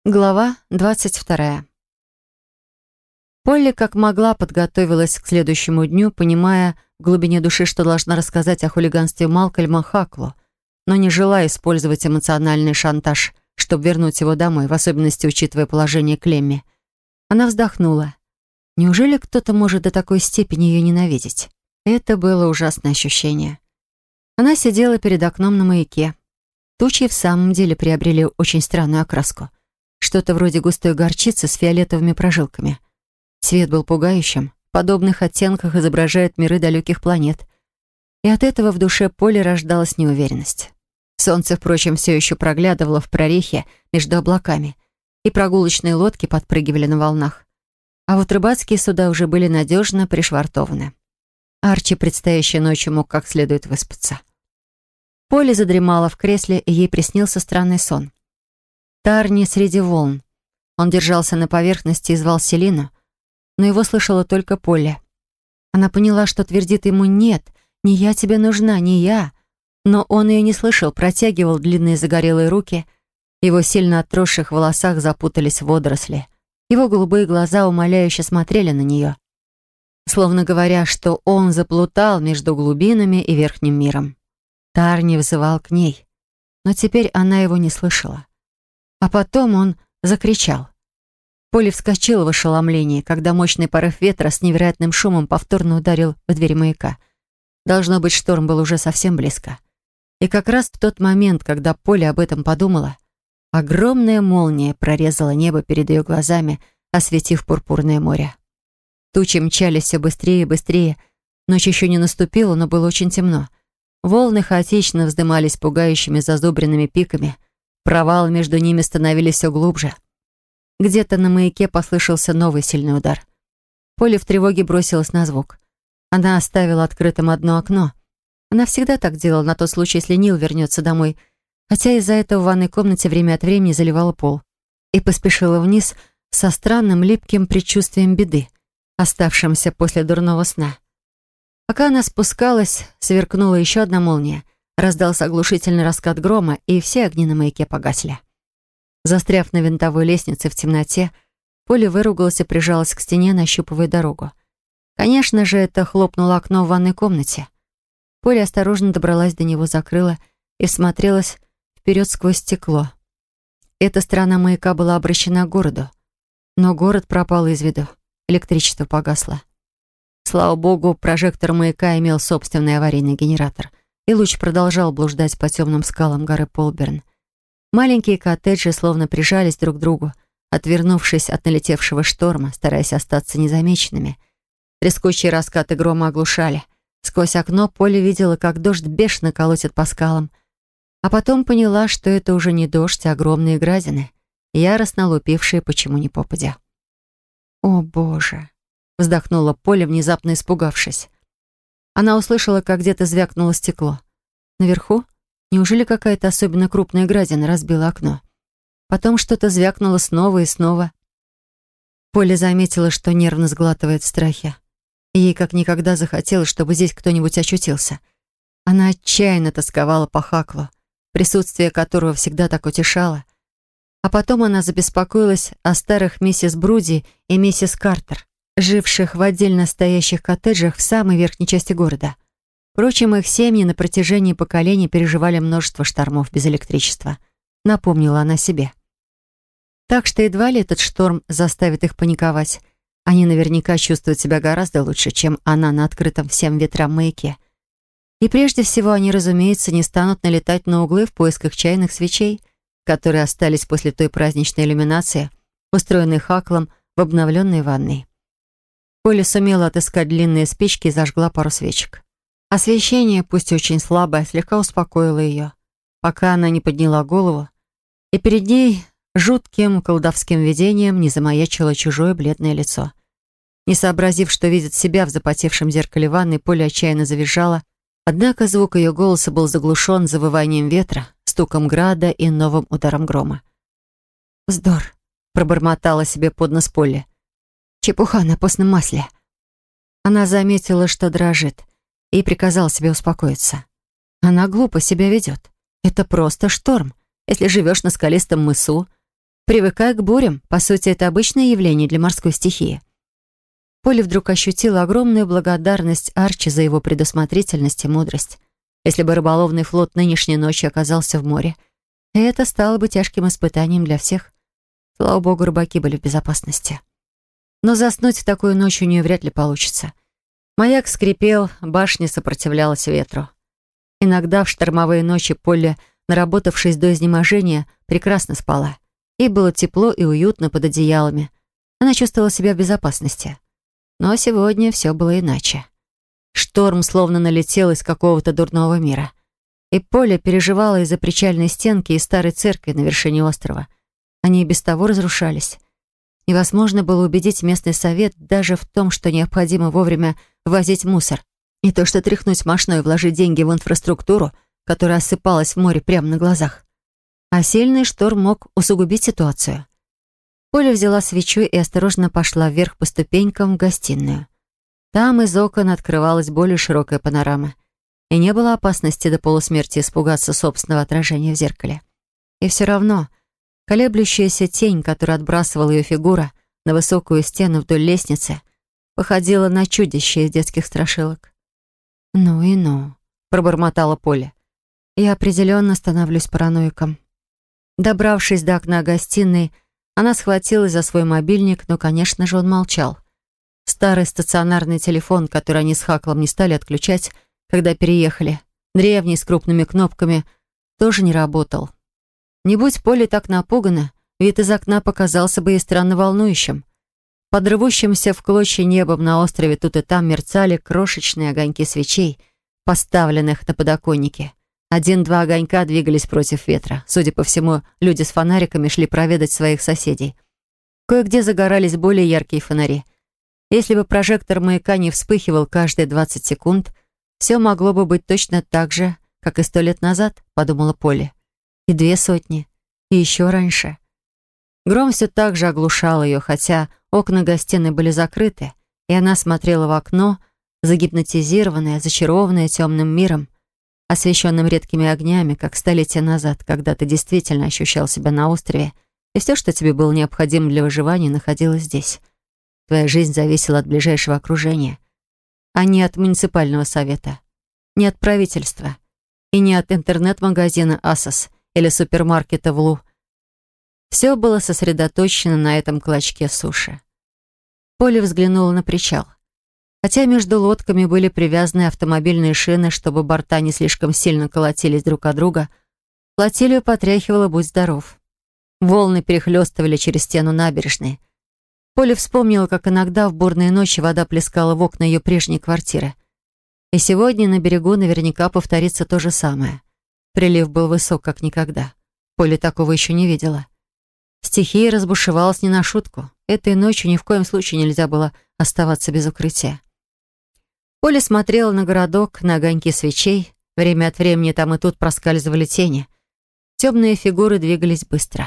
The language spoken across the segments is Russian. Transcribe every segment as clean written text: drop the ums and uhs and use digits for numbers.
Глава 22. Полли как могла подготовилась к следующему дню, понимая в глубине души, что должна рассказать о хулиганстве Малкольма Хаклу, но не желая использовать эмоциональный шантаж, чтобы вернуть его домой, в особенности учитывая положение Клемми. Она вздохнула. Неужели кто-то может до такой степени ее ненавидеть? Это было ужасное ощущение. Она сидела перед окном на маяке. Тучи в самом деле приобрели очень странную окраску. Что-то вроде густой горчицы с фиолетовыми прожилками. Цвет был пугающим. В подобных оттенках изображают миры далеких планет. И от этого в душе Полли рождалась неуверенность. Солнце, впрочем, все еще проглядывало в прорехе между облаками, и прогулочные лодки подпрыгивали на волнах. А вот рыбацкие суда уже были надежно пришвартованы. Арчи предстоящей ночью мог как следует выспаться. Полли задремала в кресле, и ей приснился странный сон. Тарни среди волн. Он держался на поверхности и звал Селину, но его слышала только Полли. Она поняла, что твердит ему «нет, не я тебе нужна, не я». Но он ее не слышал, протягивал длинные загорелые руки. В его сильно отросших волосах запутались водоросли. Его голубые глаза умоляюще смотрели на нее, словно говоря, что он заплутал между глубинами и верхним миром. Тарни взывал к ней, но теперь она его не слышала. А потом он закричал. Полли вскочила в ошеломлении, когда мощный порыв ветра с невероятным шумом повторно ударил в дверь маяка. Должно быть, шторм был уже совсем близко. И как раз в тот момент, когда Полли об этом подумала, огромная молния прорезала небо перед ее глазами, осветив пурпурное море. Тучи мчались все быстрее и быстрее. Ночь еще не наступила, но было очень темно. Волны хаотично вздымались пугающими зазубренными пиками. Провалы между ними становились все глубже. Где-то на маяке послышался новый сильный удар. Полли в тревоге бросилась на звук. Она оставила открытым одно окно. Она всегда так делала на тот случай, если Нил вернется домой, хотя из-за этого в ванной комнате время от времени заливала пол. И поспешила вниз со странным липким предчувствием беды, оставшимся после дурного сна. Пока она спускалась, сверкнула еще одна молния. Раздался оглушительный раскат грома, и все огни на маяке погасли. Застряв на винтовой лестнице в темноте, Полли выругалась и прижалась к стене, нащупывая дорогу. Конечно же, это хлопнуло окно в ванной комнате. Полли осторожно добралась до него, закрыла и смотрелась вперед сквозь стекло. Эта сторона маяка была обращена к городу. Но город пропал из виду. Электричество погасло. Слава богу, прожектор маяка имел собственный аварийный генератор, и луч продолжал блуждать по темным скалам горы Полберн. Маленькие коттеджи словно прижались друг к другу, отвернувшись от налетевшего шторма, стараясь остаться незамеченными. Трескучие раскаты грома оглушали. Сквозь окно Полли видела, как дождь бешено колотит по скалам. А потом поняла, что это уже не дождь, а огромные градины, яростно лупившие почему ни попадя. «О, Боже!» — вздохнула Полли, внезапно испугавшись. Она услышала, как где-то звякнуло стекло. Наверху? Неужели какая-то особенно крупная градина разбила окно? Потом что-то звякнуло снова и снова. Полли заметила, что нервно сглатывает в страхе. И ей как никогда захотелось, чтобы здесь кто-нибудь очутился. Она отчаянно тосковала по Хаклу, присутствие которого всегда так утешало. А потом она забеспокоилась о старых миссис Бруди и миссис Картер, живших в отдельно стоящих коттеджах в самой верхней части города. Впрочем, их семьи на протяжении поколений переживали множество штормов без электричества. Напомнила она себе. Так что едва ли этот шторм заставит их паниковать. Они наверняка чувствуют себя гораздо лучше, чем она на открытом всем ветрам маяке. И прежде всего они, разумеется, не станут налетать на углы в поисках чайных свечей, которые остались после той праздничной иллюминации, устроенной Хаклом в обновленной ванной. Полли сумела отыскать длинные спички и зажгла пару свечек. Освещение, пусть и очень слабое, слегка успокоило ее, пока она не подняла голову, и перед ней жутким колдовским видением не замаячило чужое бледное лицо. Не сообразив, что видит себя в запотевшем зеркале ванной, Полли отчаянно завизжала, однако звук ее голоса был заглушен завыванием ветра, стуком града и новым ударом грома. «Вздор!» — пробормотала себе под нос Полли. «Чепуха на постном масле!» Она заметила, что дрожит, и приказала себе успокоиться. Она глупо себя ведет. Это просто шторм. Если живешь на скалистом мысу, Привыкай к бурям. По сути, это обычное явление для морской стихии. Полли вдруг ощутила огромную благодарность Арчи за его предусмотрительность и мудрость. Если бы рыболовный флот нынешней ночью оказался в море, это стало бы тяжким испытанием для всех. Слава богу, рыбаки были в безопасности. Но заснуть в такую ночь у нее вряд ли получится. Маяк скрипел, башня сопротивлялась ветру. Иногда в штормовые ночи Полли, наработавшись до изнеможения, прекрасно спала. Ей было тепло и уютно под одеялами. Она чувствовала себя в безопасности. Но сегодня все было иначе. Шторм словно налетел из какого-то дурного мира. И Полли переживала из-за причальной стенки и старой церкви на вершине острова. Они и без того разрушались. Невозможно было убедить местный совет даже в том, что необходимо вовремя возить мусор. Не то что тряхнуть мошной и вложить деньги в инфраструктуру, которая осыпалась в море прямо на глазах. А сильный шторм мог усугубить ситуацию. Поля взяла свечу и осторожно пошла вверх по ступенькам в гостиную. Там из окон открывалась более широкая панорама, и не было опасности до полусмерти испугаться собственного отражения в зеркале. И все равно колеблющаяся тень, которую отбрасывала ее фигура на высокую стену вдоль лестницы, походила на чудище из детских страшилок. «Ну и ну», — пробормотала Поля. «Я определенно становлюсь параноиком». Добравшись до окна гостиной, она схватилась за свой мобильник, но, конечно же, он молчал. Старый стационарный телефон, который они с Хаклом не стали отключать, когда переехали, древний, с крупными кнопками, тоже не работал. Не будь Поле так напугана, вид из окна показался бы ей странно волнующим. Под рвущимся в клочья небом на острове тут и там мерцали крошечные огоньки свечей, поставленных на подоконнике. Один-два огонька двигались против ветра. Судя по всему, люди с фонариками шли проведать своих соседей. Кое-где загорались более яркие фонари. Если бы прожектор маяка не вспыхивал каждые 20 секунд, все могло бы быть точно так же, как и 100 лет назад, подумала Полли. И 200, и еще раньше. Гром все так же оглушал ее, хотя окна гостиной были закрыты, и она смотрела в окно, загипнотизированная, зачарованная темным миром, освещенным редкими огнями, как столетия назад, когда ты действительно ощущал себя на острове, и все, что тебе было необходимо для выживания, находилось здесь. Твоя жизнь зависела от ближайшего окружения, а не от муниципального совета, не от правительства и не от интернет-магазина «Асос» или супермаркета в Лу. Все было сосредоточено на этом клочке суши. Полли взглянула на причал. Хотя между лодками были привязаны автомобильные шины, чтобы борта не слишком сильно колотились друг от друга, флотилию потряхивало «Будь здоров». Волны перехлестывали через стену набережной. Полли вспомнила, как иногда в бурные ночи вода плескала в окна ее прежней квартиры. И сегодня на берегу наверняка повторится то же самое. Прилив был высок, как никогда. Полли такого еще не видела. Стихия разбушевалась не на шутку. Этой ночью ни в коем случае нельзя было оставаться без укрытия. Полли смотрела на городок, на огоньки свечей. Время от времени там и тут проскальзывали тени. Темные фигуры двигались быстро.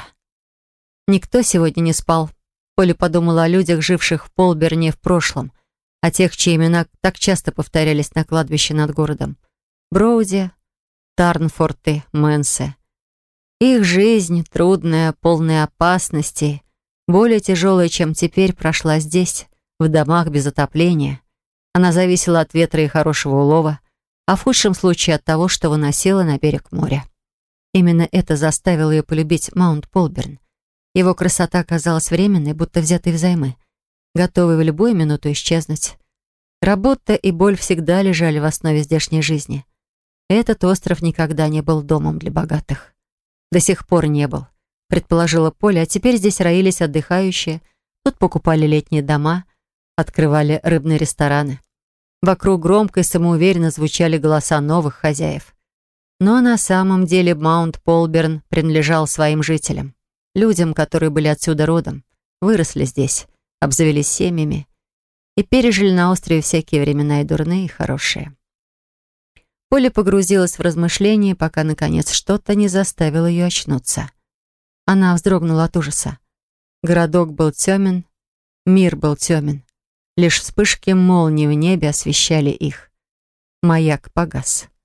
Никто сегодня не спал. Полли подумала о людях, живших в Полберне в прошлом, о тех, чьи имена так часто повторялись на кладбище над городом. Броуди, Тарнфорты, Мэнсе. Их жизнь, трудная, полная опасностей, более тяжелая, чем теперь, прошла здесь, в домах без отопления. Она зависела от ветра и хорошего улова, а в худшем случае от того, что выносила на берег моря. Именно это заставило ее полюбить Маунт Полберн. Его красота казалась временной, будто взятой взаймы, готовой в любую минуту исчезнуть. Работа и боль всегда лежали в основе здешней жизни. Этот остров никогда не был домом для богатых. До сих пор не был, предположила Поля, а теперь здесь роились отдыхающие, тут покупали летние дома, открывали рыбные рестораны. Вокруг громко и самоуверенно звучали голоса новых хозяев. Но на самом деле Маунт Полберн принадлежал своим жителям, людям, которые были отсюда родом, выросли здесь, обзавелись семьями и пережили на острове всякие времена и дурные, и хорошие. Поля погрузилась в размышления, пока, наконец, что-то не заставило ее очнуться. Она вздрогнула от ужаса. Городок был темен, мир был темен. Лишь вспышки молний в небе освещали их. Маяк погас.